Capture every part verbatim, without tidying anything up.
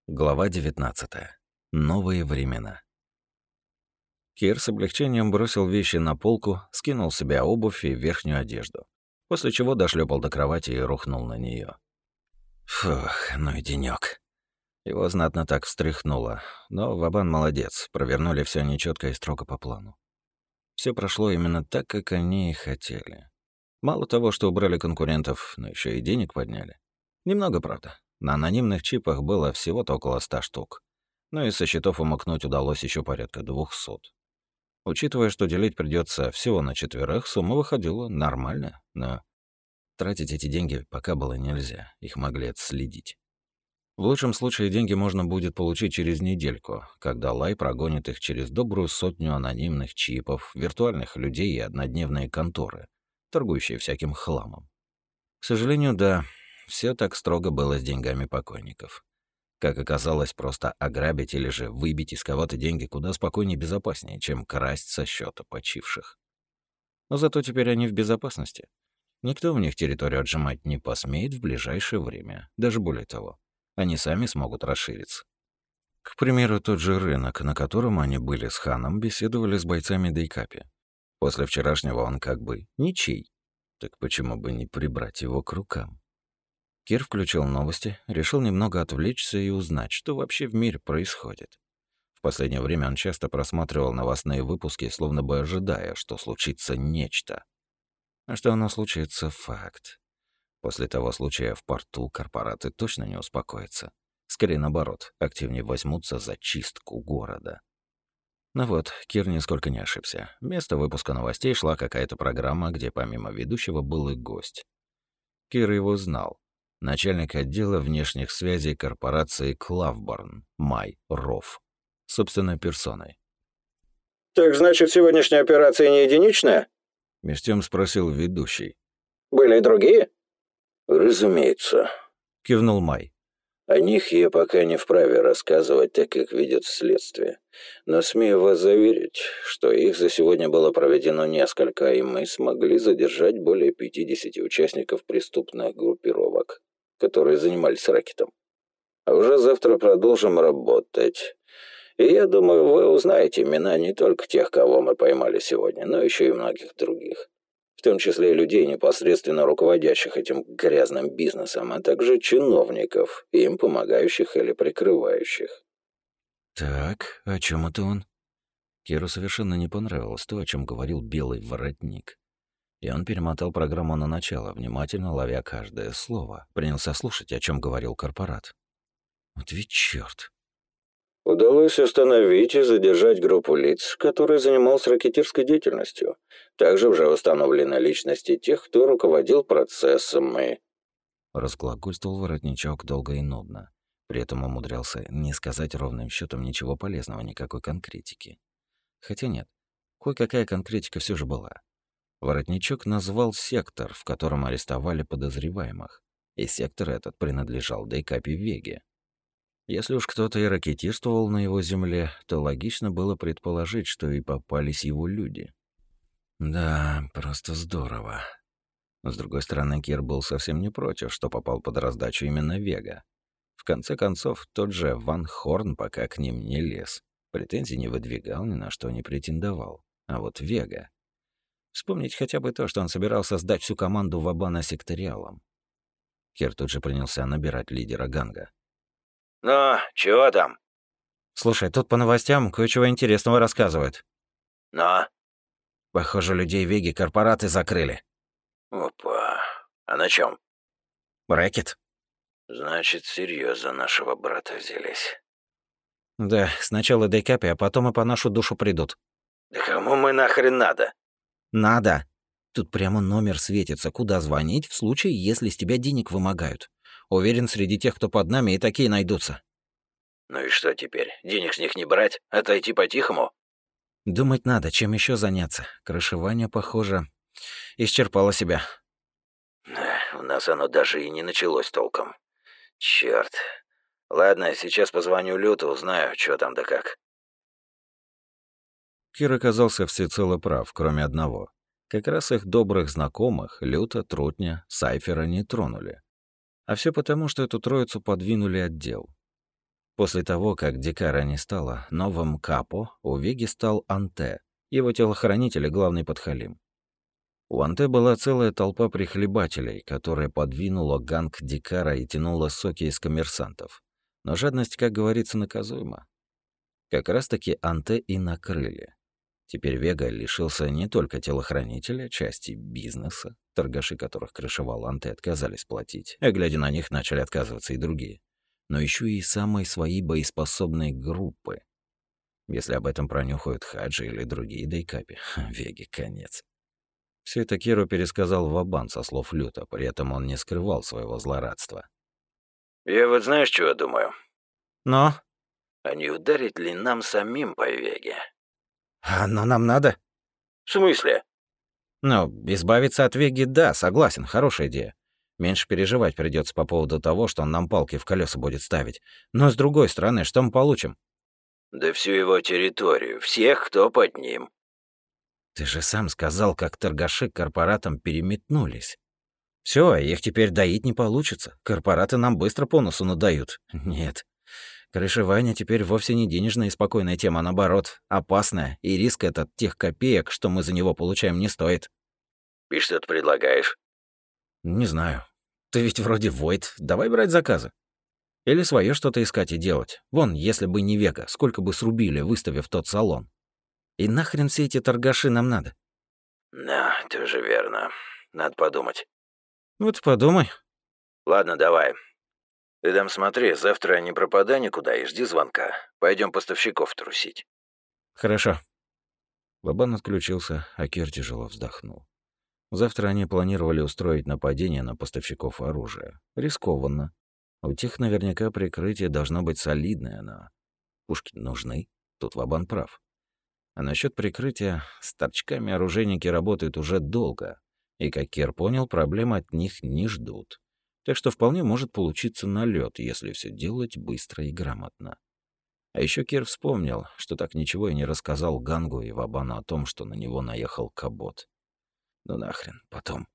Глава девятнадцатая. Новые времена. Кир с облегчением бросил вещи на полку, скинул с себя обувь и верхнюю одежду, после чего дошлепал до кровати и рухнул на нее. Фух, ну и денёк. Его знатно так встряхнуло, но Вабан молодец, провернули все нечетко и строго по плану. Все прошло именно так, как они и хотели. Мало того, что убрали конкурентов, но еще и денег подняли. Немного, правда. На анонимных чипах было всего-то около ста штук. Ну и со счетов умыкнуть удалось еще порядка двухсот. Учитывая, что делить придется всего на четверых, сумма выходила нормальная, но тратить эти деньги пока было нельзя, их могли отследить. В лучшем случае деньги можно будет получить через недельку, когда Лай прогонит их через добрую сотню анонимных чипов, виртуальных людей и однодневные конторы, торгующие всяким хламом. К сожалению, да, все так строго было с деньгами покойников. Как оказалось, просто ограбить или же выбить из кого-то деньги куда спокойнее и безопаснее, чем красть со счета почивших. Но зато теперь они в безопасности. Никто у них территорию отжимать не посмеет в ближайшее время. Даже более того, они сами смогут расшириться. К примеру, тот же рынок, на котором они были с Ханом, беседовали с бойцами Дейкапи. После вчерашнего он как бы ничей. Так почему бы не прибрать его к рукам? Кир включил новости, решил немного отвлечься и узнать, что вообще в мире происходит. В последнее время он часто просматривал новостные выпуски, словно бы ожидая, что случится нечто. А что оно случится — факт. После того случая в порту корпораты точно не успокоятся. Скорее наоборот, активнее возьмутся за чистку города. Ну вот, Кир нисколько не ошибся. Вместо выпуска новостей шла какая-то программа, где помимо ведущего был и гость. Кир его знал. Начальник отдела внешних связей корпорации Клавборн, Май Ров, собственной персоной. «Так значит, сегодняшняя операция не единичная?» Меж тем спросил ведущий. «Были и другие?» «Разумеется», — кивнул Май. «О них я пока не вправе рассказывать, так как ведет следствие. Но смею вас заверить, что их за сегодня было проведено несколько, и мы смогли задержать более пятидесяти участников преступных группировок, которые занимались рэкетом. А уже завтра продолжим работать. И я думаю, вы узнаете имена не только тех, кого мы поймали сегодня, но еще и многих других. В том числе и людей, непосредственно руководящих этим грязным бизнесом, а также чиновников, им помогающих или прикрывающих». Так, о чем это он? Киру совершенно не понравилось то, о чем говорил белый воротник. И он перемотал программу на начало, внимательно ловя каждое слово. Принялся слушать, о чем говорил корпорат. Вот ведь чёрт. Удалось установить и задержать группу лиц, которые занималась ракетирской деятельностью. Также уже установлены личности тех, кто руководил процессом и... Разглагольствовал воротничок долго и нудно. При этом умудрялся не сказать ровным счетом ничего полезного, никакой конкретики. Хотя нет, кое-какая конкретика все же была. Воротничок назвал сектор, в котором арестовали подозреваемых. И сектор этот принадлежал Дейкапи Веге. Если уж кто-то и ракетирствовал на его земле, то логично было предположить, что и попались его люди. Да, просто здорово. С другой стороны, Кир был совсем не против, что попал под раздачу именно Вега. В конце концов, тот же Ван Хорн пока к ним не лез. Претензий не выдвигал, ни на что не претендовал. А вот Вега... Вспомнить хотя бы то, что он собирался сдать всю команду Вабана секториалам. Кир тут же принялся набирать лидера ганга. «Ну, чего там?» «Слушай, тут по новостям кое-чего интересного рассказывают». «Но?» «Похоже, людей Веги корпораты закрыли». «Опа. А на чем? «Рэкет?» «Значит, серьезно нашего брата взялись». «Да, сначала Дейкапи, а потом и по нашу душу придут». «Да кому мы нахрен надо?» «Надо. Тут прямо номер светится, куда звонить в случае, если с тебя денег вымогают. Уверен, среди тех, кто под нами, и такие найдутся». «Ну и что теперь? Денег с них не брать? Отойти по-тихому?» «Думать надо, чем еще заняться. Крышевание, похоже, исчерпало себя». Да, у нас оно даже и не началось толком. Черт. Ладно, сейчас позвоню Люту, узнаю, что там да как. Кир оказался всецело прав, кроме одного. Как раз их добрых знакомых, Люта, Трутня, Сайфера не тронули. А все потому, что эту троицу подвинули отдел. После того, как Дикара не стало, новым капо у Веги стал Анте, его телохранитель и главный подхалим. У Анте была целая толпа прихлебателей, которая подвинула ганг Дикара и тянула соки из коммерсантов. Но жадность, как говорится, наказуема. Как раз-таки Анте и накрыли. Теперь Вега лишился не только телохранителя, части бизнеса, торгаши которых крышевал Анте отказались платить, а глядя на них начали отказываться и другие, но еще и самой своей боеспособной группы. Если об этом пронюхают Хаджи или другие дейкапи, Веге конец. Все это Киру пересказал Вабан со слов Люта, при этом он не скрывал своего злорадства. «Я вот знаешь, чего думаю? Но? А не ударить ли нам самим по Веге?» «Оно нам надо?» «В смысле?» «Ну, избавиться от Веги, да, согласен, хорошая идея. Меньше переживать придется по поводу того, что он нам палки в колеса будет ставить. Но с другой стороны, что мы получим?» «Да всю его территорию, всех, кто под ним». «Ты же сам сказал, как торгаши к корпоратам переметнулись. Все, их теперь доить не получится. Корпораты нам быстро по носу надают. Нет. Крышевание теперь вовсе не денежная и спокойная тема, а наоборот, опасная, и риск этот тех копеек, что мы за него получаем, не стоит». «И что ты предлагаешь?» «Не знаю. Ты ведь вроде Войд. Давай брать заказы. Или свое что-то искать и делать. Вон, если бы не Вега, сколько бы срубили, выставив тот салон. И нахрен все эти торгаши нам надо?» «Да, тоже верно. Надо подумать». Вот подумай. «Ладно, давай. Ты там смотри, завтра не пропадай никуда и жди звонка. Пойдем поставщиков трусить». Хорошо. Бабан отключился, а Кир тяжело вздохнул. Завтра они планировали устроить нападение на поставщиков оружия. Рискованно. У тех наверняка прикрытие должно быть солидное, но пушки нужны. Тут Вабан прав. А насчет прикрытия, с торчками оружейники работают уже долго. И, как Кир понял, проблем от них не ждут. Так что вполне может получиться налет, если все делать быстро и грамотно. А еще Кир вспомнил, что так ничего и не рассказал Гангу и Вабану о том, что на него наехал Кабот. Ну нахрен, потом.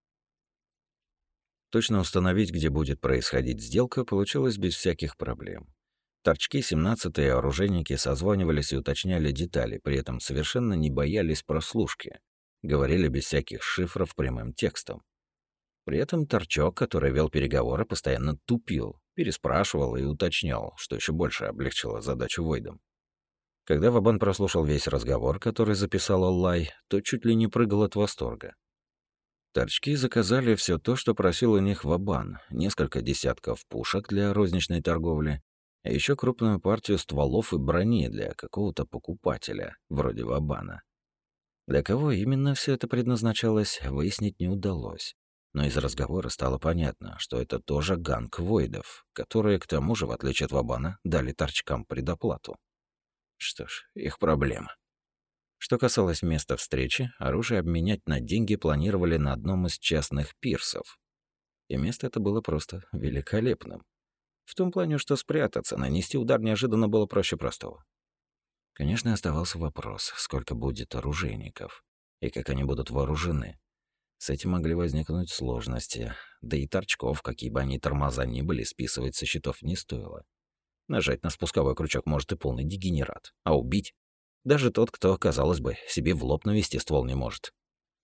Точно установить, где будет происходить сделка, получилось без всяких проблем. Торчки семнадцатые и оружейники созванивались и уточняли детали, при этом совершенно не боялись прослушки. Говорили без всяких шифров прямым текстом. При этом Торчок, который вел переговоры, постоянно тупил, переспрашивал и уточнял, что еще больше облегчило задачу Войдам. Когда Вабан прослушал весь разговор, который записал Аллай, то чуть ли не прыгал от восторга. Торчки заказали все то, что просил у них Вабан, несколько десятков пушек для розничной торговли, а еще крупную партию стволов и брони для какого-то покупателя, вроде Вабана. Для кого именно все это предназначалось, выяснить не удалось. Но из разговора стало понятно, что это тоже ганг Войдов, которые, к тому же, в отличие от Вабана, дали торчкам предоплату. Что ж, их проблема. Что касалось места встречи, оружие обменять на деньги планировали на одном из частных пирсов. И место это было просто великолепным. В том плане, что спрятаться, нанести удар неожиданно было проще простого. Конечно, оставался вопрос, сколько будет оружейников и как они будут вооружены. С этим могли возникнуть сложности, да и торчков, какие бы они тормоза ни были, списывать со счетов не стоило. Нажать на спусковой крючок может и полный дегенерат, а убить даже тот, кто, казалось бы, себе в лоб навести ствол не может.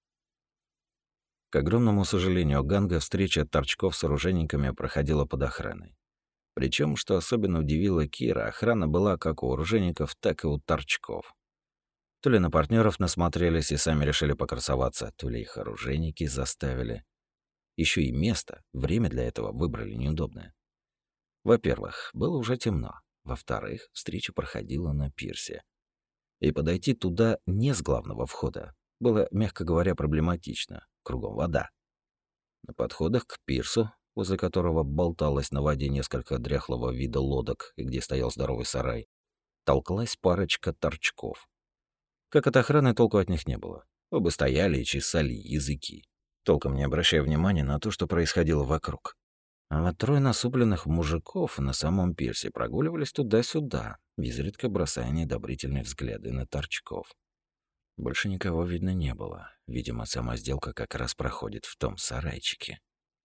К огромному сожалению Ганга, встреча торчков с оружейниками проходила под охраной. Причем, что особенно удивило Кира, охрана была как у оружейников, так и у торчков. То ли на партнеров насмотрелись и сами решили покрасоваться, то ли их оружейники заставили. Еще и место, время для этого выбрали неудобное. Во-первых, было уже темно. Во-вторых, встреча проходила на пирсе. И подойти туда не с главного входа было, мягко говоря, проблематично. Кругом вода. На подходах к пирсу, возле которого болталось на воде несколько дряхлого вида лодок и где стоял здоровый сарай, толклась парочка торчков. Как от охраны, толку от них не было. Оба стояли и чесали языки, толком не обращая внимания на то, что происходило вокруг. А вот трое насупленных мужиков на самом пирсе прогуливались туда-сюда, изредка бросая недобрительные взгляды на торчков. Больше никого видно не было. Видимо, сама сделка как раз проходит в том сарайчике.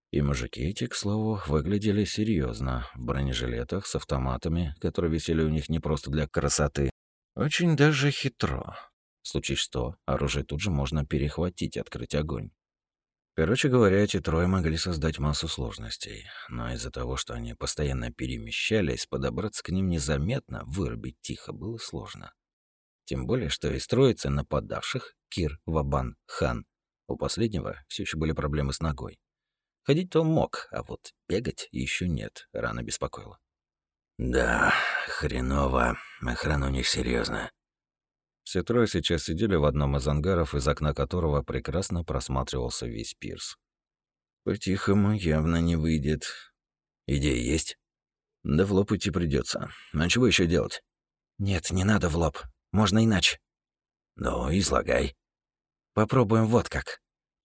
И мужики эти, к слову, выглядели серьезно, в бронежилетах с автоматами, которые висели у них не просто для красоты. Очень даже хитро. Случись что, оружие тут же можно перехватить и открыть огонь. Короче говоря, эти трое могли создать массу сложностей, но из-за того, что они постоянно перемещались, подобраться к ним незаметно, вырубить тихо было сложно. Тем более, что из троицы нападавших — Кир, Вабан, Хан — у последнего все еще были проблемы с ногой. Ходить-то он мог, а вот бегать еще нет, рана беспокоила. «Да, хреново. Охрана у них серьезная. Все трое сейчас сидели в одном из ангаров, из окна которого прекрасно просматривался весь пирс. По-тихому явно не выйдет. Идеи есть? Да в лоб идти придется. А чего еще делать? Нет, не надо в лоб. Можно иначе. Ну, излагай. Попробуем вот как.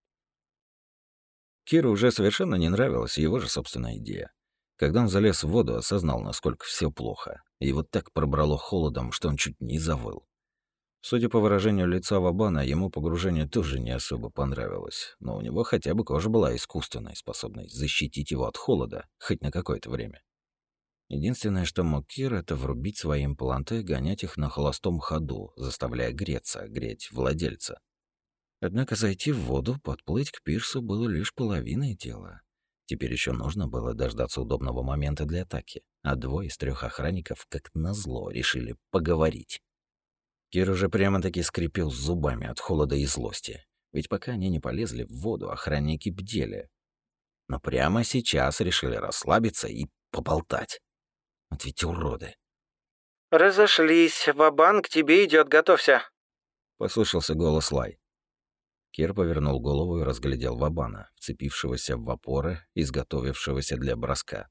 Киру уже совершенно не нравилась его же собственная идея. Когда он залез в воду, осознал, насколько все плохо. И вот так пробрало холодом, что он чуть не завыл. Судя по выражению лица Вабана, ему погружение тоже не особо понравилось, но у него хотя бы кожа была искусственной, способной защитить его от холода хоть на какое-то время. Единственное, что мог Кир, это врубить свои импланты и гонять их на холостом ходу, заставляя греться, греть владельца. Однако зайти в воду, подплыть к пирсу было лишь половиной дела. Теперь еще нужно было дождаться удобного момента для атаки, а двое из трех охранников, как назло, решили поговорить. Кир уже прямо-таки скрипел зубами от холода и злости. Ведь пока они не полезли в воду, охранники бдели. Но прямо сейчас решили расслабиться и поболтать. Вот ведь уроды. «Разошлись. Ва-банк, тебе идет, готовься!» Послышался голос Лай. Кир повернул голову и разглядел Вабана, вцепившегося в опоры, изготовившегося для броска.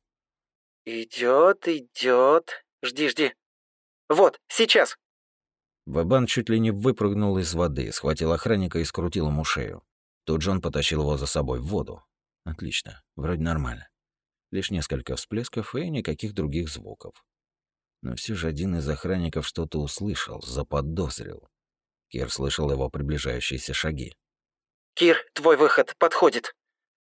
Идет, идет. Жди, жди. Вот, сейчас. Вабан чуть ли не выпрыгнул из воды, схватил охранника и скрутил ему шею. Тут же он потащил его за собой в воду. Отлично, вроде нормально. Лишь несколько всплесков и никаких других звуков. Но все же один из охранников что-то услышал, заподозрил. Кир слышал его приближающиеся шаги. Кир, твой выход подходит.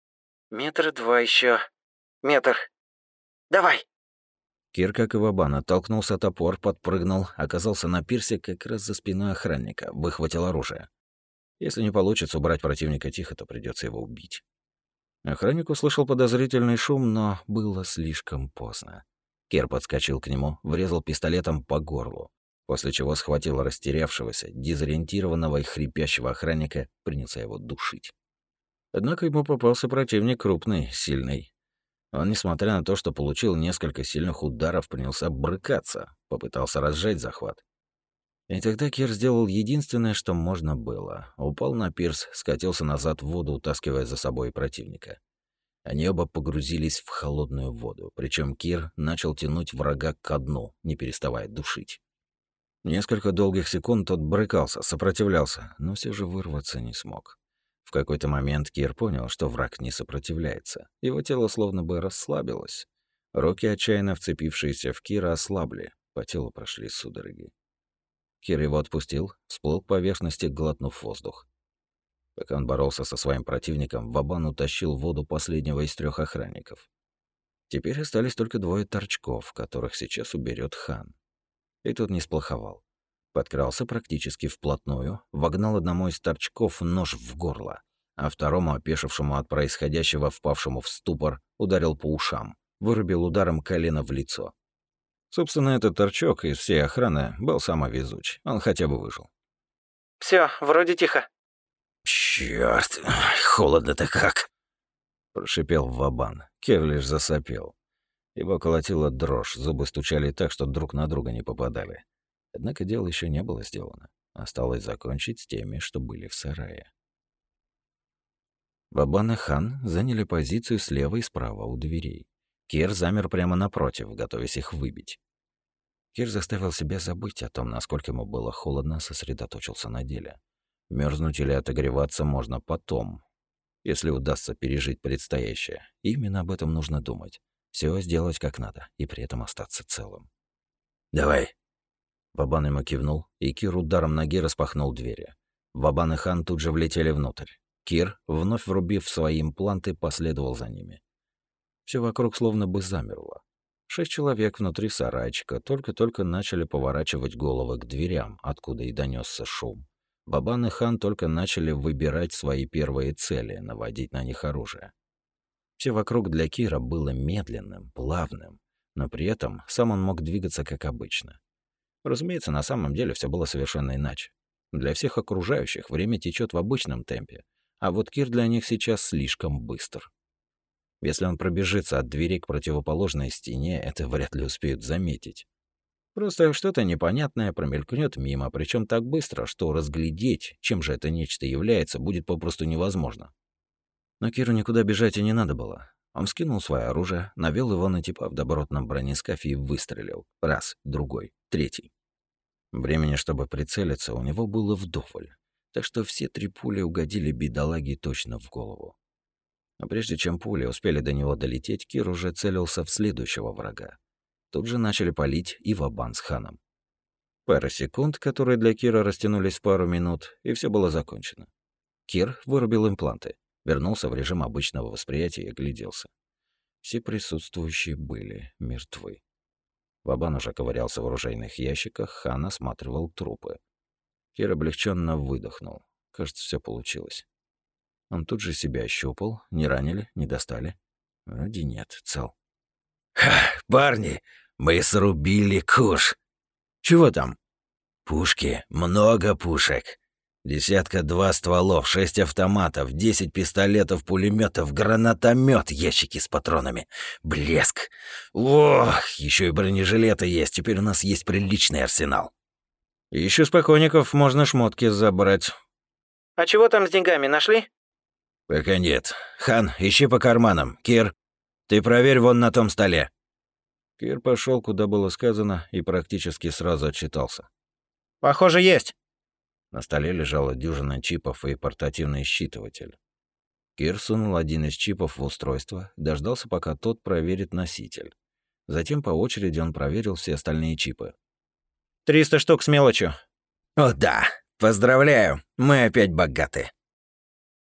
Метр два еще. Метр. Давай. Кир, как и Вабан, оттолкнулся от опор, подпрыгнул, оказался на пирсе как раз за спиной охранника, выхватил оружие. Если не получится убрать противника тихо, то придется его убить. Охранник услышал подозрительный шум, но было слишком поздно. Кир подскочил к нему, врезал пистолетом по горлу, после чего схватил растерявшегося, дезориентированного и хрипящего охранника, принялся его душить. Однако ему попался противник крупный, сильный. Он, несмотря на то, что получил несколько сильных ударов, принялся брыкаться, попытался разжать захват. И тогда Кир сделал единственное, что можно было. Упал на пирс, скатился назад в воду, утаскивая за собой противника. Они оба погрузились в холодную воду, причем Кир начал тянуть врага ко дну, не переставая душить. Несколько долгих секунд тот брыкался, сопротивлялся, но все же вырваться не смог. В какой-то момент Кир понял, что враг не сопротивляется. Его тело словно бы расслабилось. Руки, отчаянно вцепившиеся в Кира, ослабли. По телу прошли судороги. Кир его отпустил, всплыл к поверхности, глотнув воздух. Пока он боролся со своим противником, Вабан утащил в воду последнего из трех охранников. Теперь остались только двое торчков, которых сейчас уберет Хан. И тут не сплоховал. Подкрался практически вплотную, вогнал одному из торчков нож в горло, а второму, опешившему от происходящего, впавшему в ступор, ударил по ушам, вырубил ударом колено в лицо. Собственно, этот торчок из всей охраны был самый везуч. Он хотя бы выжил. Все, вроде тихо. Чёрт, холодно-то как. Прошипел Вабан. Кир лишь засопел. Его колотила дрожь, зубы стучали так, что друг на друга не попадали. Однако дело еще не было сделано. Осталось закончить с теми, что были в сарае. Вабан и Хан заняли позицию слева и справа у дверей. Кир замер прямо напротив, готовясь их выбить. Кир заставил себя забыть о том, насколько ему было холодно, сосредоточился на деле. Мерзнуть или отогреваться можно потом, если удастся пережить предстоящее. Именно об этом нужно думать. Все сделать как надо и при этом остаться целым. «Давай». Вабан ему кивнул, и Кир ударом ноги распахнул двери. Вабан и Хан тут же влетели внутрь. Кир, вновь врубив свои импланты, последовал за ними. Все вокруг словно бы замерло. Шесть человек внутри сарайчика только-только начали поворачивать головы к дверям, откуда и донесся шум. Бабан и Хан только начали выбирать свои первые цели, наводить на них оружие. Все вокруг для Кира было медленным, плавным, но при этом сам он мог двигаться как обычно. Разумеется, на самом деле все было совершенно иначе. Для всех окружающих время течет в обычном темпе, а вот Кир для них сейчас слишком быстр. Если он пробежится от двери к противоположной стене, это вряд ли успеют заметить. Просто что-то непонятное промелькнет мимо, причем так быстро, что разглядеть, чем же это нечто является, будет попросту невозможно. Но Киру никуда бежать и не надо было. Он скинул свое оружие, навел его на типа в добротном бронескафе и выстрелил. Раз, другой, третий. Времени, чтобы прицелиться, у него было вдоволь, так что все три пули угодили бедолаге точно в голову. Но прежде чем пули успели до него долететь, Кир уже целился в следующего врага. Тут же начали палить и Вабан с Ханом. Пара секунд, которые для Кира растянулись в пару минут, и все было закончено. Кир вырубил импланты, вернулся в режим обычного восприятия и огляделся. Все присутствующие были мертвы. Вабан уже ковырялся в оружейных ящиках, Хан осматривал трупы. Кир облегченно выдохнул. Кажется, все получилось. Он тут же себя ощупал. Не ранили, не достали? Вроде нет, цел. «Ха, парни, мы срубили куш!» «Чего там?» «Пушки, много пушек. Десятка два стволов, шесть автоматов, десять пистолетов, пулеметов, гранатомет, ящики с патронами. Блеск! Ох, еще и бронежилеты есть, теперь у нас есть приличный арсенал». «Еще с покойников можно шмотки забрать». А чего там с деньгами, нашли? «Пока нет. Хан, ищи по карманам. Кир, ты проверь вон на том столе». Кир пошел, куда было сказано, и практически сразу отчитался. Похоже, есть. На столе лежала дюжина чипов и портативный считыватель. Кир сунул один из чипов в устройство, дождался, пока тот проверит носитель. Затем по очереди он проверил все остальные чипы. Триста штук с мелочью. «О да, поздравляю, мы опять богаты».